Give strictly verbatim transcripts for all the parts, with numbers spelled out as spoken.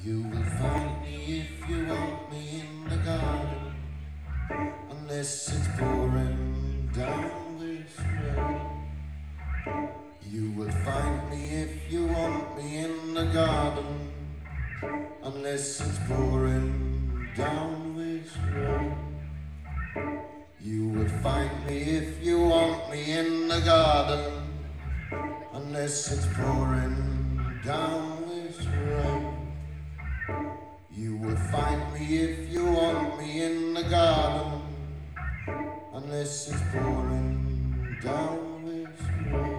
You will find me if you want me in the garden, unless it's pouring down this rain. You will find me if you want me in the garden, unless it's pouring down this rain. You will find me if you want me in the garden, unless it's pouring down this rain. You will find me if you want me in the garden, unless it's pouring down this rain.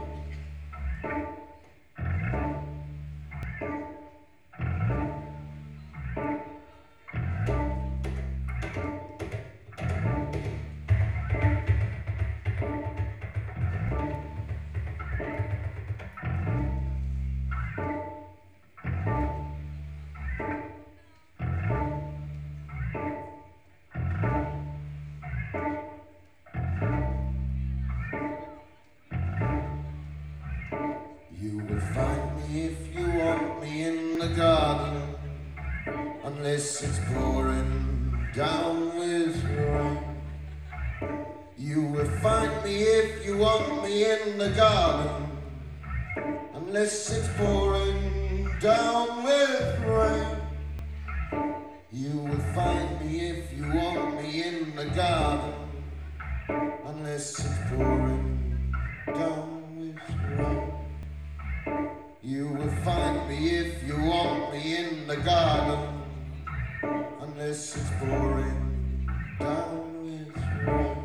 You will find me if you want me in the garden, unless it's pouring down with rain. You will find me if you want me in the garden, unless it's pouring down with rain. You will find me if you want me in the garden, unless it's pouring down with rain. You will find me if you want me in the garden, unless it's pouring down with rain.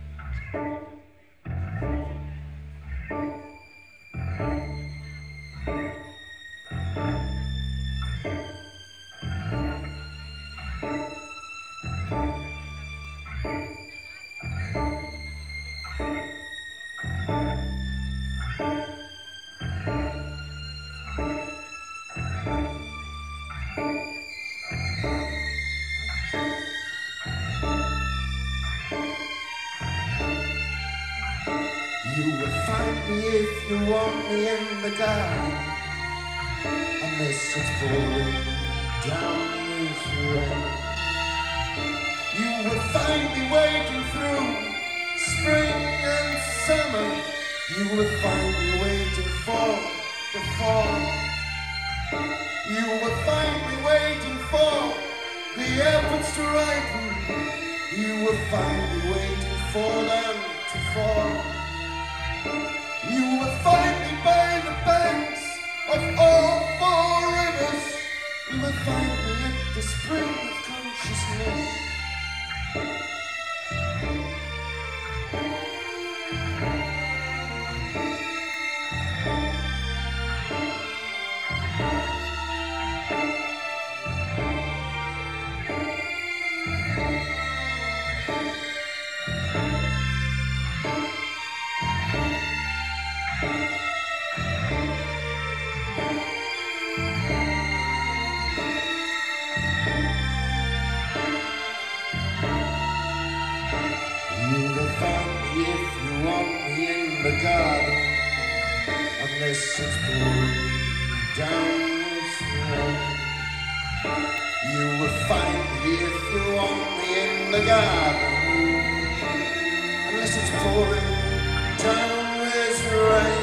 You will find me if you want me in the garden, unless it's pouring down this rain. You will find me waiting through spring and summer. You will find me waiting for the fall. You will find me waiting for the apples to ripen. You will find me waiting for them to fall. You will find me by the banks of all four rivers. You will find me at the spring of consciousness. You will find me if you want me in the garden, unless it's pouring down this rain. You will find me if you want me in the garden, unless it's pouring down this rain.